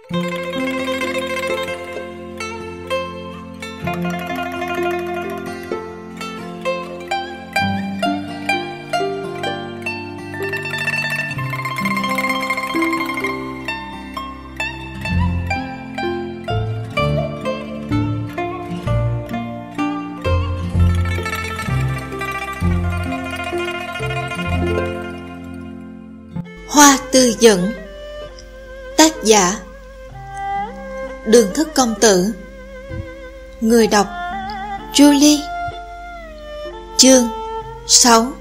Hoa Tư Dận. Tác giả Đường Thức Công Tử. Người đọc Julie. Chương 6.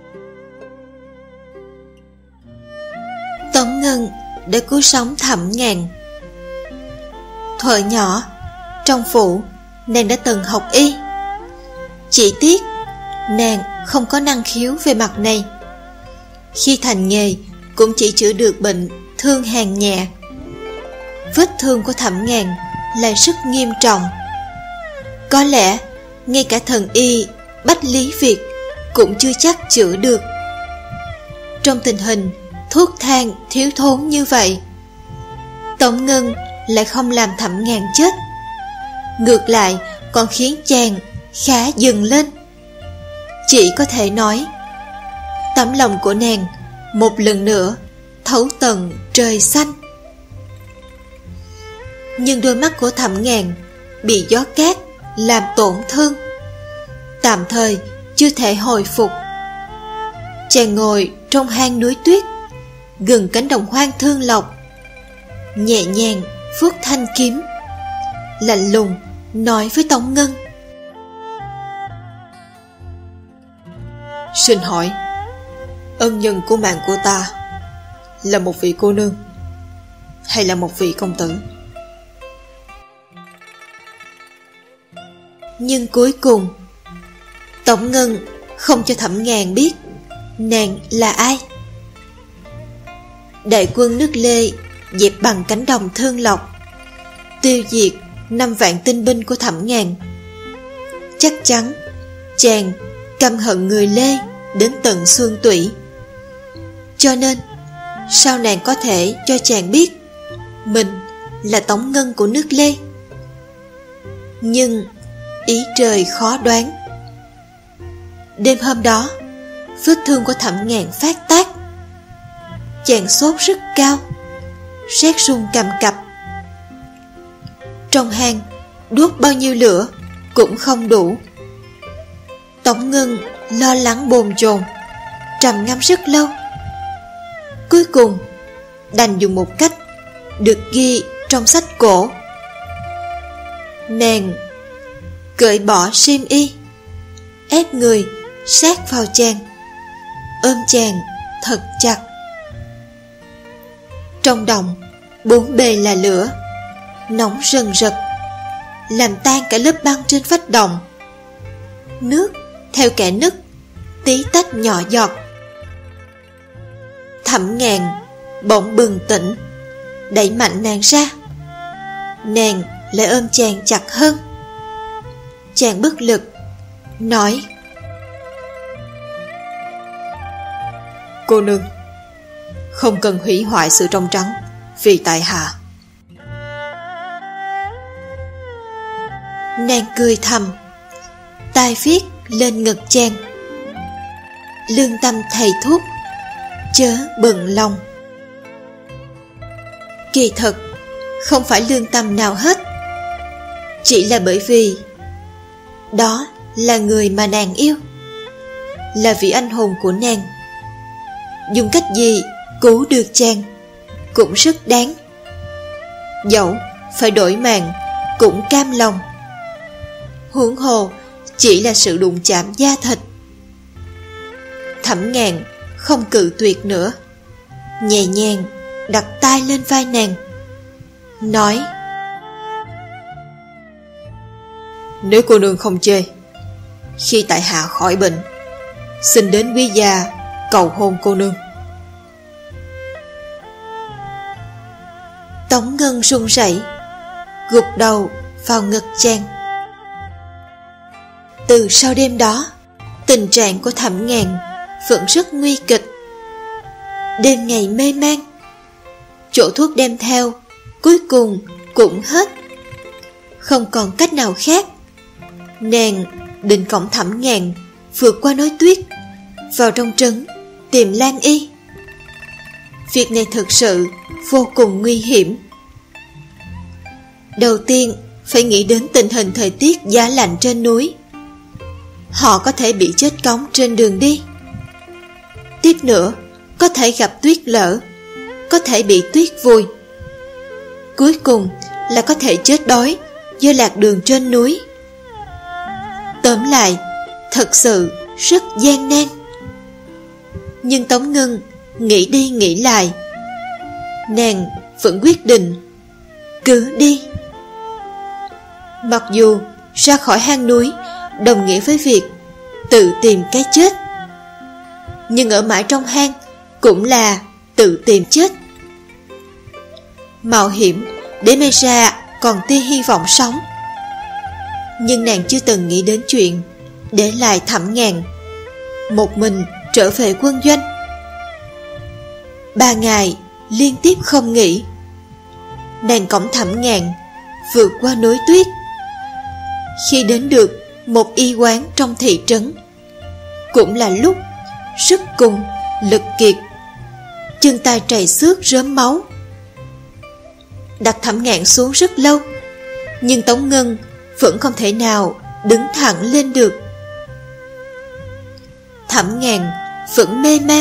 Tống Ngân đã cứu sống Thẩm Ngàn. Thuở nhỏ, trong phủ, nàng đã từng học y. Chỉ tiếc, nàng không có năng khiếu về mặt này. Khi thành nghề, cũng chỉ chữa được bệnh thương hàn nhẹ. Vết thương của Thẩm Ngàn là rất nghiêm trọng. Có lẽ ngay cả thần y Bách Lý Việt cũng chưa chắc chữa được. Trong tình hình thuốc thang thiếu thốn như vậy, Tống Ngân lại không làm Thẩm Ngàn chết, ngược lại còn khiến chàng khá dần lên. Chỉ có thể nói, tấm lòng của nàng một lần nữa thấu tận trời xanh. Nhưng đôi mắt của Thẩm Ngàn bị gió cát làm tổn thương, tạm thời chưa thể hồi phục. Chàng ngồi trong hang núi tuyết gần cánh đồng hoang Thương Lộc, nhẹ nhàng vuốt thanh kiếm, lạnh lùng nói với Tống Ngân: Xin hỏi, ân nhân của mạng của ta là một vị cô nương hay là một vị công tử? Nhưng cuối cùng Tống Ngân không cho Thẩm Ngàn biết nàng là ai. Đại quân nước Lê dẹp bằng cánh đồng Thương Lộc, tiêu diệt 5 vạn tinh binh của Thẩm Ngàn. Chắc chắn chàng căm hận người Lê đến tận xương tủy. Cho nên sao nàng có thể cho chàng biết mình là Tống Ngân của nước Lê? Nhưng ý trời khó đoán. Đêm hôm đó, vết thương của Thẩm Ngàn phát tác. Chàng sốt rất cao, rét run cầm cập. Trong hang đốt bao nhiêu lửa cũng không đủ. Tống Ngân lo lắng bồn chồn, trầm ngâm rất lâu. Cuối cùng đành dùng một cách được ghi trong sách cổ. Nàng cởi bỏ xiêm y, ép người sát vào chàng, ôm chàng thật chặt. Trong đồng bốn bề là lửa, nóng rần rật, làm tan cả lớp băng trên vách đồng. Nước theo kẽ nứt tí tách nhỏ giọt. Thẩm Ngàn bỗng bừng tỉnh, đẩy mạnh nàng ra. Nàng lại ôm chàng chặt hơn. Chàng bất lực nói: Cô nương, không cần hủy hoại sự trong trắng vì tại hạ. Nàng cười thầm, tay viết lên ngực chàng: Lương tâm thầy thuốc, chớ bận lòng. Kỳ thật không phải lương tâm nào hết, chỉ là bởi vì đó là người mà nàng yêu, là vị anh hùng của nàng. Dùng cách gì cứu được chàng cũng rất đáng. Dẫu phải đổi mạng cũng cam lòng. Huống hồ chỉ là sự đụng chạm da thịt. Thẩm Ngàn không cự tuyệt nữa, nhẹ nhàng đặt tay lên vai nàng, nói: Nếu cô nương không chê, khi tại hạ khỏi bệnh, xin đến quý gia cầu hôn cô nương. Tống Ngân run rẩy, gục đầu vào ngực chàng. Từ sau đêm đó, tình trạng của Thẩm Ngàn vẫn rất nguy kịch. Đêm ngày mê man, chỗ thuốc đem theo Cuối cùng cũng hết. Không còn cách nào khác, nàng định cõng Thẩm Ngạn vượt qua núi tuyết vào trong trấn tìm Lan Y. Việc này thực sự vô cùng nguy hiểm. Đầu tiên phải nghĩ đến tình hình thời tiết giá lạnh trên núi. Họ có thể bị chết cóng trên đường đi. Tiếp nữa, có thể gặp tuyết lở, có thể bị tuyết vùi. Cuối cùng là có thể chết đói do lạc đường trên núi. Tóm lại, thật sự rất gian nan. Nhưng Tống Ngân nghĩ đi nghĩ lại, nàng vẫn quyết định cứ đi. Mặc dù ra khỏi hang núi đồng nghĩa với việc tự tìm cái chết, nhưng ở mãi trong hang cũng là tự tìm chết. Mạo hiểm để may ra còn tia hy vọng sống. Nhưng nàng chưa từng nghĩ đến chuyện để lại Thẩm Ngạn một mình trở về quân doanh. 3 ngày liên tiếp không nghỉ, nàng cõng Thẩm Ngạn vượt qua núi tuyết. Khi đến được một y quán trong thị trấn, cũng là lúc sức cùng lực kiệt, chân tay trầy xước rớm máu. Đặt Thẩm Ngạn xuống rất lâu, nhưng Tống Ngân vẫn không thể nào đứng thẳng lên được. Thẩm Ngạn vẫn mê man.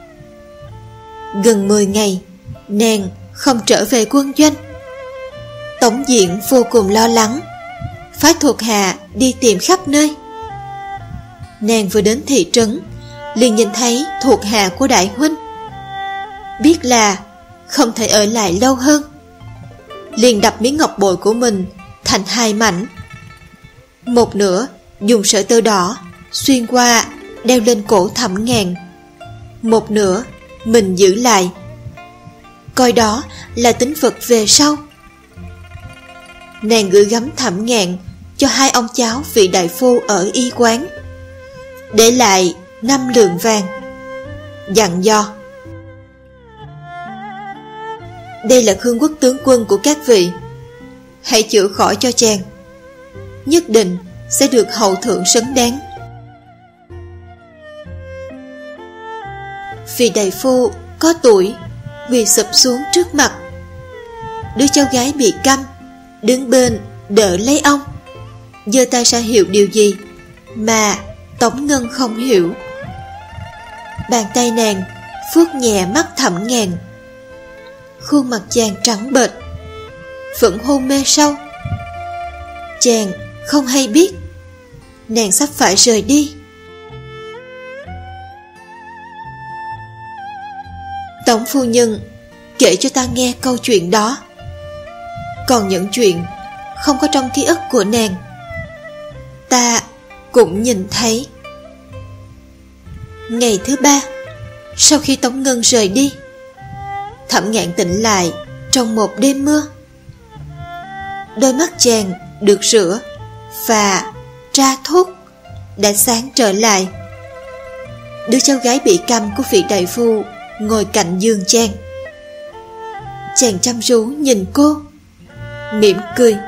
Gần 10 ngày, nàng không trở về quân doanh. Tống Diện vô cùng lo lắng, phái thuộc hạ đi tìm khắp nơi. Nàng vừa đến thị trấn, liền nhìn thấy thuộc hạ của đại huynh. Biết là không thể ở lại lâu hơn, liền đập miếng ngọc bội của mình thành 2 mảnh. Một nửa dùng sợi tơ đỏ xuyên qua đeo lên cổ Thẩm Ngạn, một nửa mình giữ lại, coi đó là tín vật về sau. Nàng gửi gắm Thẩm Ngạn cho 2 ông cháu vị đại phu ở y quán, để lại 5 lượng vàng, dặn dò: đây là Khương Quốc tướng quân của các vị, hãy chữa khỏi cho chàng, nhất định sẽ được hậu thượng xứng đáng. Vị đại phu có tuổi quỳ sụp xuống trước mặt. Đứa cháu gái bị câm đứng bên đỡ lấy ông, giơ tay ra hiệu điều gì mà Tống Ngân không hiểu. Bàn tay nàng vuốt nhẹ mắt Thẩm Ngạn. Khuôn mặt chàng trắng bệch, vẫn hôn mê sâu. Chàng không hay biết nàng sắp phải rời đi. Tống phu nhân kể cho ta nghe câu chuyện đó. Còn những chuyện không có trong ký ức của nàng, ta cũng nhìn thấy. Ngày thứ 3 sau khi Tống Ngân rời đi, Thẩm Ngạn tỉnh lại trong một đêm mưa. Đôi mắt chàng được rửa và tra thuốc đã sáng trở lại. Đứa cháu gái bị câm của vị đại phu ngồi cạnh giường chàng. Chàng chăm chú nhìn cô, mỉm cười.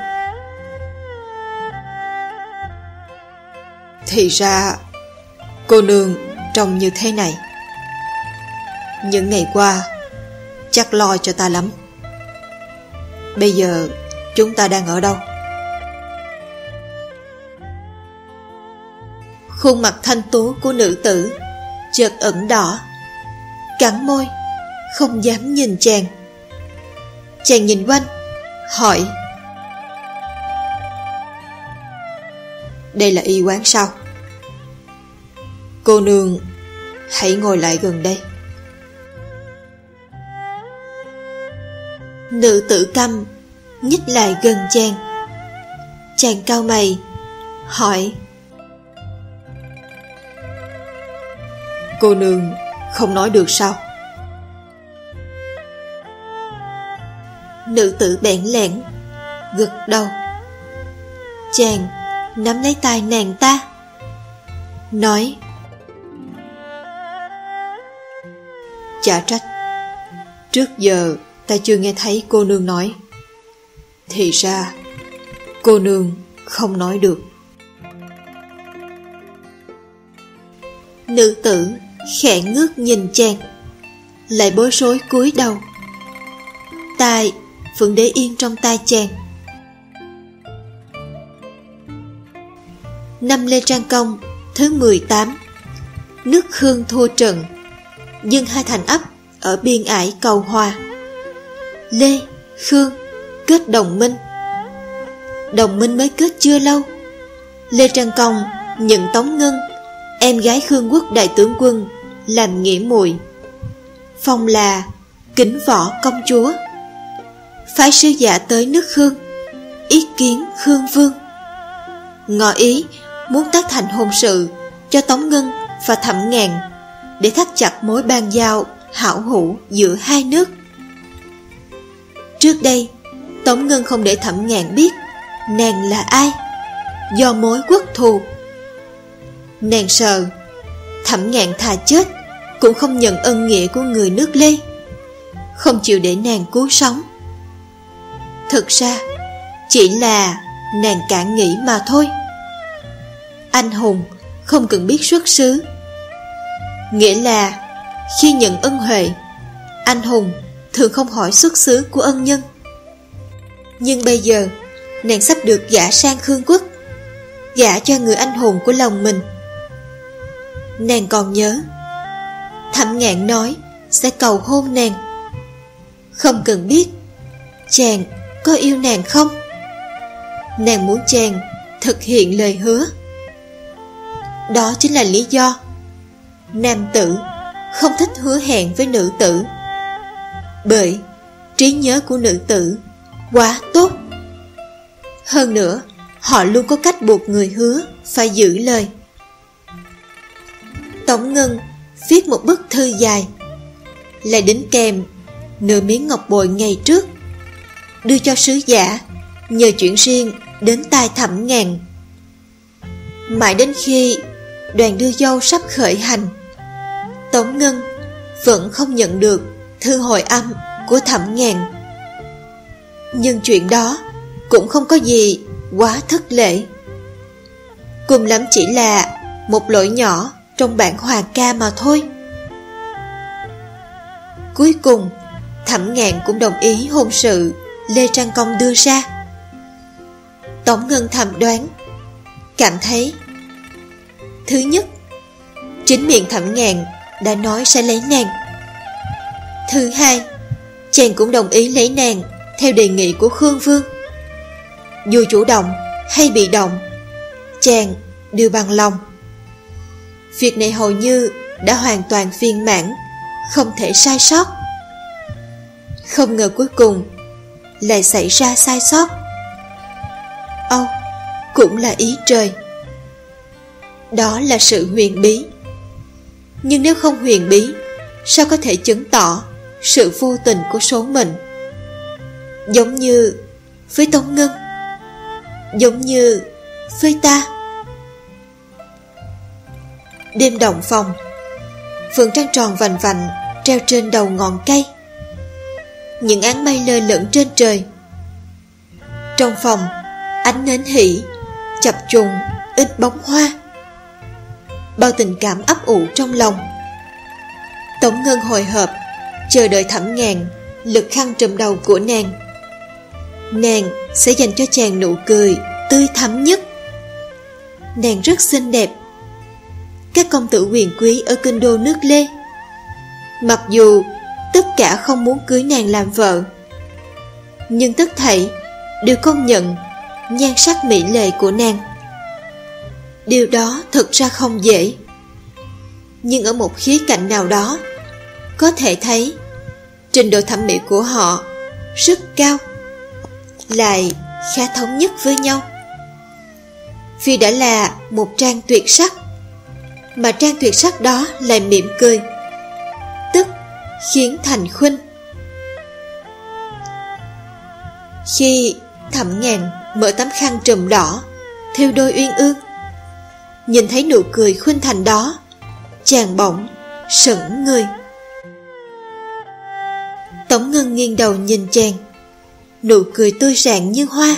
Thì ra cô nương trông như thế này. Những ngày qua chắc lo cho ta lắm. Bây giờ chúng ta đang ở đâu? Khuôn mặt thanh tú của nữ tử chợt ửng đỏ, cắn môi, không dám nhìn chàng. Chàng nhìn quanh, hỏi: đây là y quán sao? Cô nương hãy ngồi lại gần đây. Nữ tử câm nhích lại gần chàng. Chàng cau mày, hỏi: cô nương không nói được sao? Nữ tử bẽn lẽn gật đầu. Chàng nắm lấy tay nàng ta, nói: chả trách, trước giờ ta chưa nghe thấy cô nương nói. Thì ra cô nương không nói được. Nữ tử khẽ ngước nhìn chàng, lại bối rối cúi đầu. Tai vẫn để yên trong tai chàng. Năm Lê Trang Công thứ 18. Nước Khương thua trận, dâng hai thành ấp ở biên ải Cầu Hòa. Lê, Khương kết đồng minh. Đồng minh mới kết chưa lâu, Lê Trang Công nhận Tống Ngân, em gái Khương Quốc đại tướng quân, làm nghĩa muội, phong là Kính Võ công chúa. Phái sứ giả tới nước Khương, ý kiến Khương vương, ngỏ ý muốn tác thành hôn sự cho Tống Ngân và Thẩm Ngàn, để thắt chặt mối ban giao hảo hữu giữa hai nước. Trước đây, Tống Ngân không để Thẩm Ngàn biết nàng là ai, do mối quốc thù. Nàng sợ Thẩm Ngạn thà chết cũng không nhận ân nghĩa của người nước Lê, không chịu để nàng cứu sống. Thực ra chỉ là nàng cả nghĩ mà thôi. Anh hùng không cần biết xuất xứ, nghĩa là khi nhận ân huệ, anh hùng thường không hỏi xuất xứ của ân nhân. Nhưng bây giờ nàng sắp được gả sang Khương Quốc, gả cho người anh hùng của lòng mình. Nàng còn nhớ Thẩm Ngạn nói sẽ cầu hôn nàng, không cần biết chàng có yêu nàng không. Nàng muốn chàng thực hiện lời hứa. Đó chính là lý do nam tử không thích hứa hẹn với nữ tử, bởi trí nhớ của nữ tử quá tốt. Hơn nữa, họ luôn có cách buộc người hứa phải giữ lời. Tống Ngân viết một bức thư dài, lại đính kèm nửa miếng ngọc bội ngày trước, đưa cho sứ giả, nhờ chuyển riêng đến tai Thẩm Ngàn. Mãi đến khi đoàn đưa dâu sắp khởi hành, Tống Ngân vẫn không nhận được thư hồi âm của Thẩm Ngàn. Nhưng chuyện đó cũng không có gì quá thất lễ, cùng lắm chỉ là một lỗi nhỏ trong bản hòa ca mà thôi. Cuối cùng Thẩm Ngạn cũng đồng ý hôn sự Lê Trang Công đưa ra. Tống Ngân thầm đoán, cảm thấy thứ nhất, chính miệng Thẩm Ngạn đã nói sẽ lấy nàng. Thứ hai, chàng cũng đồng ý lấy nàng theo đề nghị của Khương Vương. Dù chủ động hay bị động, chàng đều bằng lòng. Việc này hầu như đã hoàn toàn viên mãn, không thể sai sót. Không ngờ cuối cùng lại xảy ra sai sót. Âu, cũng là ý trời. Đó là sự huyền bí. Nhưng nếu không huyền bí, sao có thể chứng tỏ sự vô tình của số mệnh? Giống như với Tống Ngân, giống như với ta. Đêm động phòng, vầng trăng tròn vành vạnh treo trên đầu ngọn cây, những áng mây lơ lửng trên trời. Trong phòng, ánh nến hỷ chập trùng ít bóng hoa, bao tình cảm ấp ủ trong lòng. Tống Ngân hồi hộp chờ đợi Thẩm Ngàn lật khăn trùm đầu của nàng. Nàng sẽ dành cho chàng nụ cười tươi thắm nhất. Nàng rất xinh đẹp. Các công tử quyền quý ở kinh đô nước Lê, mặc dù tất cả không muốn cưới nàng làm vợ, nhưng tất thảy đều công nhận nhan sắc mỹ lệ của nàng. Điều đó thực ra không dễ, nhưng ở một khía cạnh nào đó có thể thấy trình độ thẩm mỹ của họ rất cao, lại khá thống nhất với nhau. Vì đã là một trang tuyệt sắc, mà trang tuyệt sắc đó lại mỉm cười, tức khiến thành khuynh. Khi Thẩm Ngàn mở tấm khăn trùm đỏ theo đôi uyên ương, nhìn thấy nụ cười khuynh thành đó, chàng bỗng sững người. Tống Ngân nghiêng đầu nhìn chàng, nụ cười tươi rạng như hoa.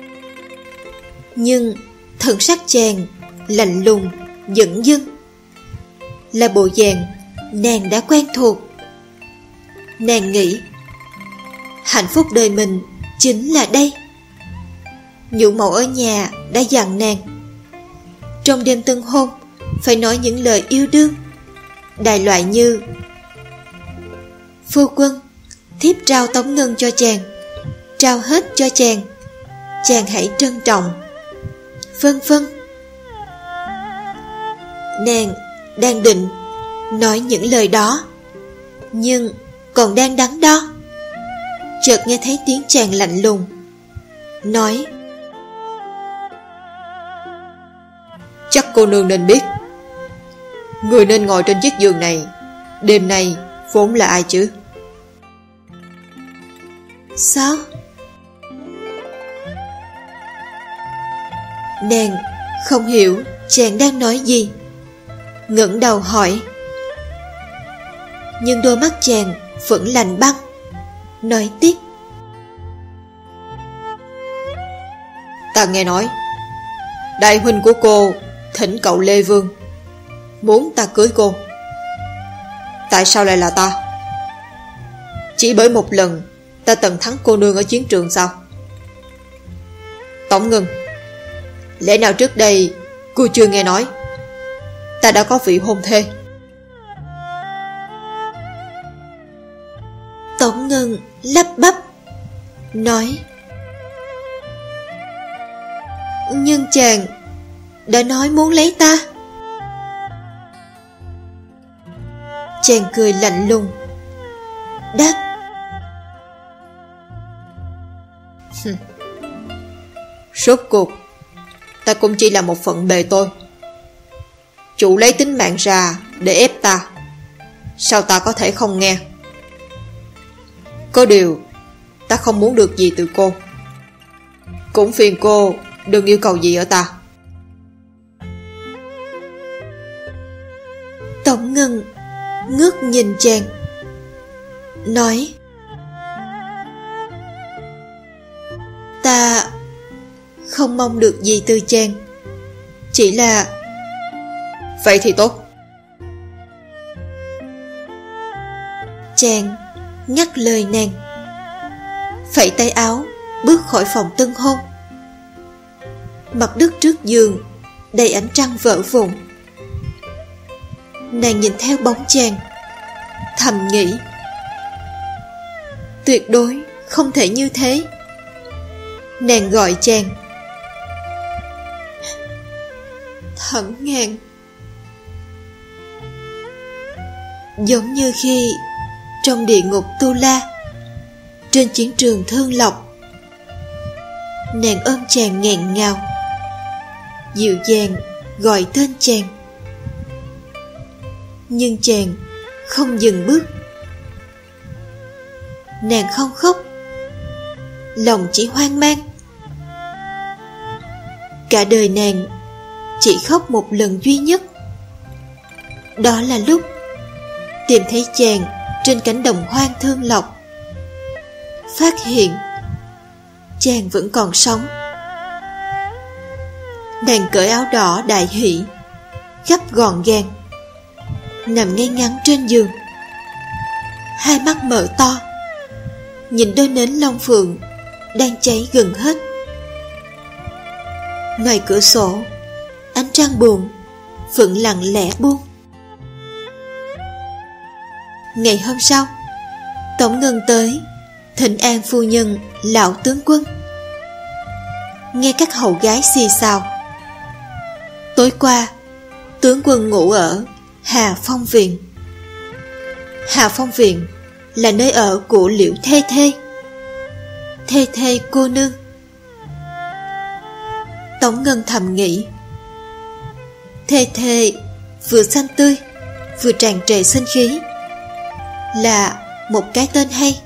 Nhưng thần sắc chàng lạnh lùng, dửng dưng, là bộ dạng nàng đã quen thuộc. Nàng nghĩ hạnh phúc đời mình chính là đây. Nhũ mẫu ở nhà đã dặn nàng trong đêm tân hôn phải nói những lời yêu đương, đại loại như: phu quân, thiếp trao tống ngân cho chàng, trao hết cho chàng, chàng hãy trân trọng, vân vân. Nàng đang định nói những lời đó, nhưng còn đang đắn đo, chợt nghe thấy tiếng chàng lạnh lùng nói: chắc cô nương nên biết, người nên ngồi trên chiếc giường này đêm nay vốn là ai chứ? Sao? Nàng không hiểu chàng đang nói gì, ngẩng đầu hỏi. Nhưng đôi mắt chàng vẫn lạnh băng, nói tiếp: ta nghe nói đại huynh của cô thỉnh cậu Lê Vương muốn ta cưới cô. Tại sao lại là ta? Chỉ bởi một lần ta từng thắng cô nương ở chiến trường sao? Tống Ngân, lẽ nào trước đây cô chưa nghe nói ta đã có vị hôn thê? Tống Ngân lắp bắp nói: nhưng chàng đã nói muốn lấy ta. Chàng cười lạnh lùng đáp: rốt cuộc ta cũng chỉ là một phận bề tôi. Chủ lấy tính mạng ra để ép ta, sao ta có thể không nghe? Có điều ta không muốn được gì từ cô, cũng phiền cô đừng yêu cầu gì ở ta. Tống Ngân ngước nhìn chàng, nói: ta không mong được gì từ chàng, chỉ là... Vậy thì tốt. Chàng ngắt lời nàng, phẩy tay áo bước khỏi phòng tân hôn. Mặt đất trước giường đầy ánh trăng vỡ vụn. Nàng nhìn theo bóng chàng, thầm nghĩ: tuyệt đối không thể như thế. Nàng gọi chàng: Thẩm Ngàn. Giống như khi trong địa ngục Tu La, trên chiến trường Thương Lộc, nàng ôm chàng nghẹn ngào, dịu dàng gọi tên chàng. Nhưng chàng không dừng bước. Nàng không khóc, lòng chỉ hoang mang. Cả đời nàng chỉ khóc một lần duy nhất. Đó là lúc tìm thấy chàng trên cánh đồng hoang Thương Lộc, phát hiện chàng vẫn còn sống. Nàng cởi áo đỏ đại hỷ, gấp gọn gàng, nằm ngay ngắn trên giường, hai mắt mở to, nhìn đôi nến long phượng đang cháy gần hết. Ngoài cửa sổ, ánh trăng buồn vẫn lặng lẽ buông. Ngày hôm sau, Tống Ngân tới thỉnh an phu nhân lão tướng quân. Nghe các hầu gái xì xào: tối qua tướng quân ngủ ở Hà Phong Viện. Hà Phong Viện là nơi ở của Liễu Thê Thê, Thê Thê cô nương. Tống Ngân thầm nghĩ: Thê Thê vừa xanh tươi vừa tràn trề sinh khí, là một cái tên hay.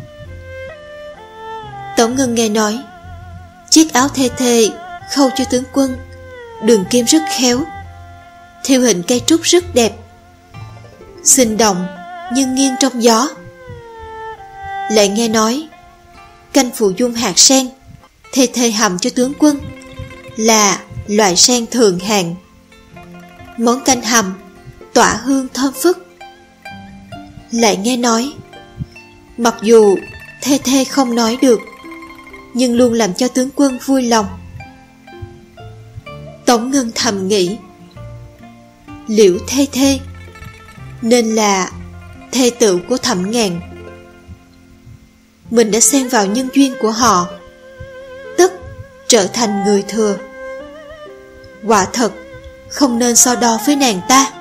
Tống Ngân nghe nói chiếc áo Thê Thê khâu cho tướng quân đường kim rất khéo, thêu hình cây trúc rất đẹp, sinh động nhưng nghiêng trong gió. Lại nghe nói canh phụ dung hạt sen thê thê hầm cho tướng quân là loại sen thượng hạng. Món canh hầm tỏa hương thơm phức. Lại nghe nói, mặc dù thê thê không nói được, nhưng luôn làm cho tướng quân vui lòng. Tống Ngân thầm nghĩ, Liễu thê thê nên là thê tử của Thẩm Ngạn. Mình đã xen vào nhân duyên của họ, tất trở thành người thừa. Quả thật không nên so đo với nàng ta.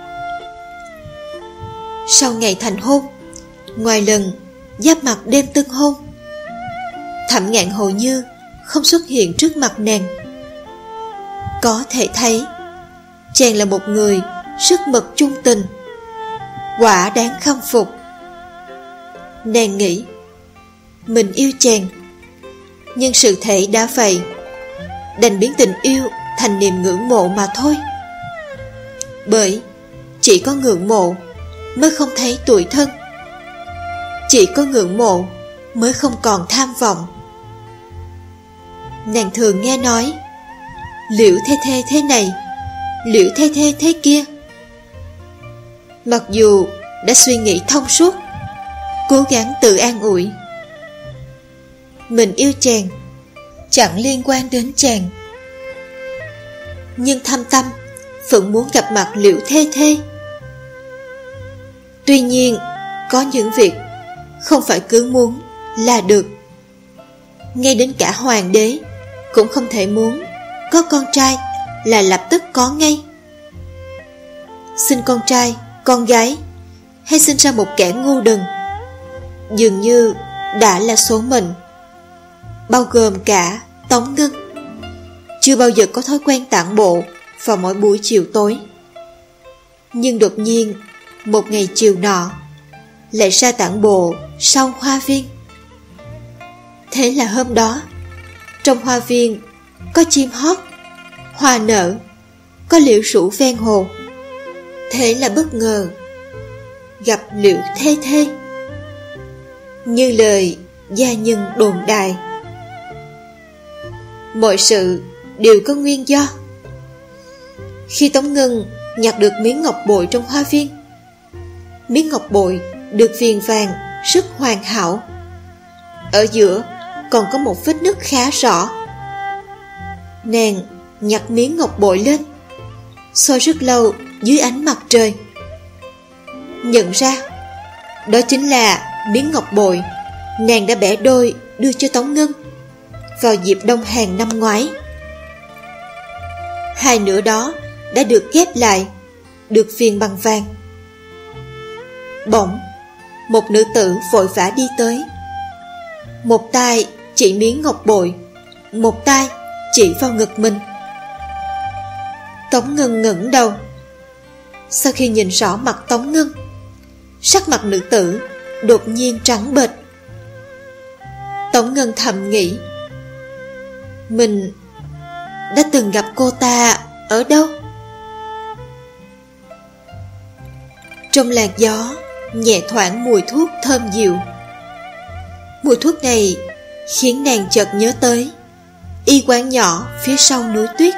Sau ngày thành hôn, ngoài lần giáp mặt đêm tân hôn, Thẩm Ngạn hầu như không xuất hiện trước mặt nàng. Có thể thấy chàng là một người rất mực chung tình, quả đáng khâm phục. Nàng nghĩ mình yêu chàng, nhưng sự thể đã vậy, đành biến tình yêu thành niềm ngưỡng mộ mà thôi. Bởi chỉ có ngưỡng mộ mới không thấy tủi thân, chỉ có ngưỡng mộ mới không còn tham vọng. Nàng thường nghe nói Liễu thê thê thế này, Liễu thê thê thế kia. Mặc dù đã suy nghĩ thông suốt, cố gắng tự an ủi, mình yêu chàng chẳng liên quan đến chàng, nhưng thâm tâm vẫn muốn gặp mặt Liễu thê thê. Tuy nhiên, có những việc không phải cứ muốn là được. Ngay đến cả hoàng đế cũng không thể muốn có con trai là lập tức có ngay. Sinh con trai, con gái, hay sinh ra một kẻ ngu đần, dường như đã là số mệnh. Bao gồm cả Tống Ngân, chưa bao giờ có thói quen tản bộ vào mỗi buổi chiều tối. Nhưng đột nhiên một ngày chiều nọ lại ra tản bộ sau hoa viên. Thế là hôm đó, trong hoa viên có chim hót, hoa nở, có liễu rủ ven hồ. Thế là bất ngờ gặp Liễu thê thê. Như lời gia nhân đồn đại, mọi sự đều có nguyên do. Khi Tống Ngân nhặt được miếng ngọc bội trong hoa viên, miếng ngọc bội được viền vàng rất hoàn hảo, ở giữa còn có một vết nứt khá rõ. Nàng nhặt miếng ngọc bội lên, soi rất lâu dưới ánh mặt trời, nhận ra đó chính là miếng ngọc bội nàng đã bẻ đôi đưa cho Tống Ngân vào dịp đông hàng năm ngoái. Hai nửa đó đã được ghép lại, được viền bằng vàng. Bỗng một nữ tử vội vã đi tới, một tay chỉ miếng ngọc bội, một tay chỉ vào ngực mình. Tống Ngân ngẩng đầu. Sau khi nhìn rõ mặt Tống Ngân, sắc mặt nữ tử đột nhiên trắng bệch. Tống Ngân thầm nghĩ, mình đã từng gặp cô ta ở đâu? Trong làn gió nhẹ thoảng mùi thuốc thơm dịu. Mùi thuốc này khiến nàng chợt nhớ tới y quán nhỏ phía sau núi tuyết.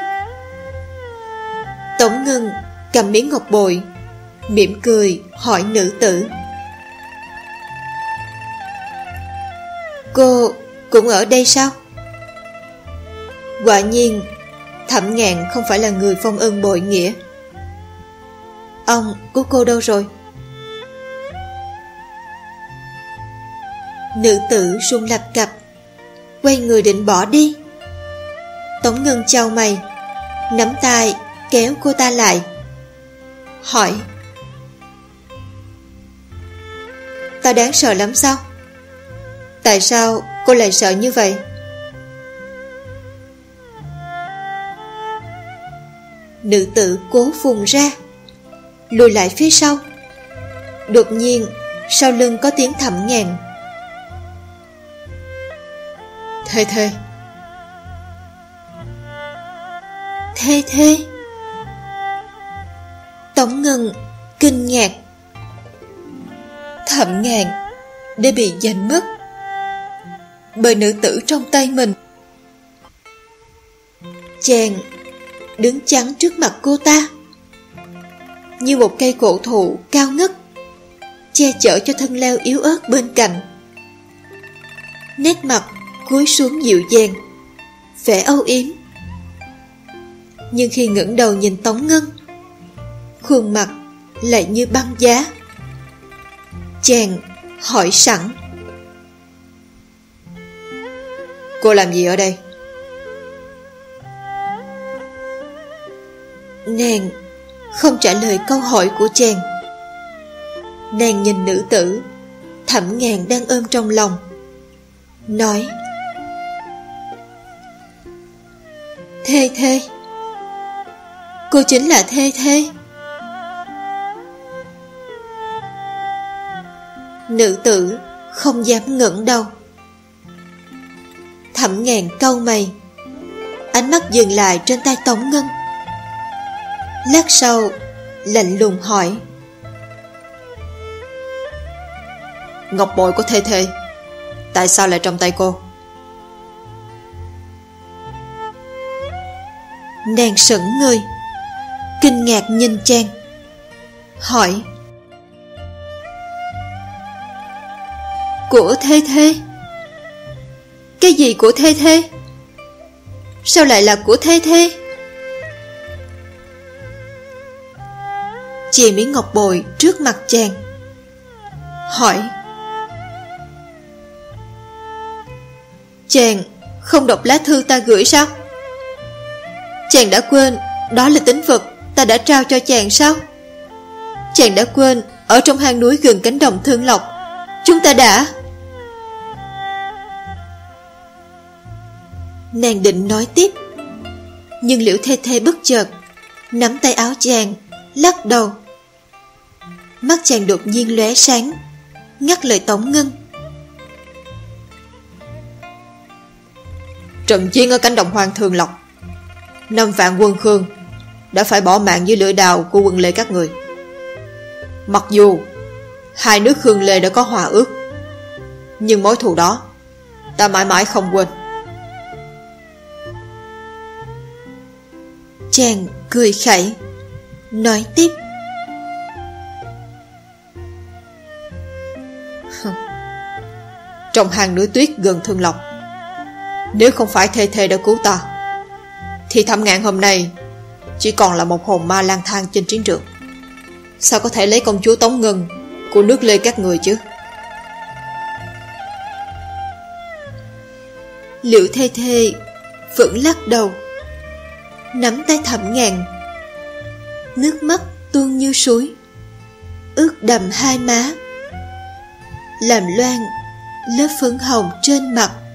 Tống Ngân cầm miếng ngọc bội, mỉm cười hỏi nữ tử, cô cũng ở đây sao? Quả nhiên Thẩm Ngạn không phải là người phong ân bội nghĩa. Ông của cô đâu rồi? Nữ tử run lập cập, quay người định bỏ đi. Tống Ngân chau mày, nắm tay kéo cô ta lại, hỏi, ta đáng sợ lắm sao? Tại sao cô lại sợ như vậy? Nữ tử cố vùng ra, lùi lại phía sau. Đột nhiên sau lưng có tiếng Thẩm Ngạn, thê thê. Thê thê. Tống Ngân kinh ngạc. Thẩm Ngạn đã bị giành mất. bởi nữ tử trong tay mình. Chàng đứng chắn trước mặt cô ta như một cây cổ thụ cao ngất, che chở cho thân leo yếu ớt bên cạnh. Nét mặt cúi xuống dịu dàng, vẻ âu yếm. Nhưng khi ngẩng đầu nhìn Tống Ngân, khuôn mặt lại như băng giá. Chàng hỏi sẵn: Cô làm gì ở đây? Nàng không trả lời câu hỏi của chàng. Nàng nhìn nữ tử Thẩm Ngàn đang ôm trong lòng, nói: Thê Thê, cô chính là Thê Thê. Nữ tử không dám ngẩng đầu. Thẩm Ngàn cau mày, ánh mắt dừng lại trên tay Tống Ngân. Lát sau lạnh lùng hỏi: Ngọc bội của Thê Thê tại sao lại trong tay cô? Nàng sững người, kinh ngạc nhìn chàng, hỏi: Của Thê Thê? Cái gì của Thê Thê? Sao lại là của Thê Thê? Chì miếng ngọc bội trước mặt chàng, hỏi: Chàng không đọc lá thư ta gửi sao? Chàng đã quên đó là tín vật ta đã trao cho chàng sao? Chàng đã quên ở trong hang núi gần cánh đồng Thương Lộc, chúng ta đã... Nàng định nói tiếp, nhưng Liễu Thê Thê bất chợt nắm tay áo chàng, lắc đầu. Mắt chàng đột nhiên lóe sáng, ngắt lời Tống Ngân. Trận chiến ở cánh đồng hoang Thương Lộc, 5 vạn quân Khương đã phải bỏ mạng dưới lưỡi đao của quân Lê các người. Mặc dù hai nước Khương Lê đã có hòa ước, nhưng mối thù đó ta mãi mãi không quên. Chàng cười khẩy, nói tiếp: Trong hang núi tuyết gần Thương Lộc, nếu không phải Thê Thê đã cứu ta, thì Thẩm Ngạn hôm nay chỉ còn là một hồn ma lang thang trên chiến trường. Sao có thể lấy công chúa Tống Ngân của nước Lê các người chứ? Liễu Thê Thê vẫn lắc đầu, nắm tay Thẩm Ngạn. Nước mắt tuôn như suối, ướt đầm hai má, làm loang lớp phấn hồng trên mặt.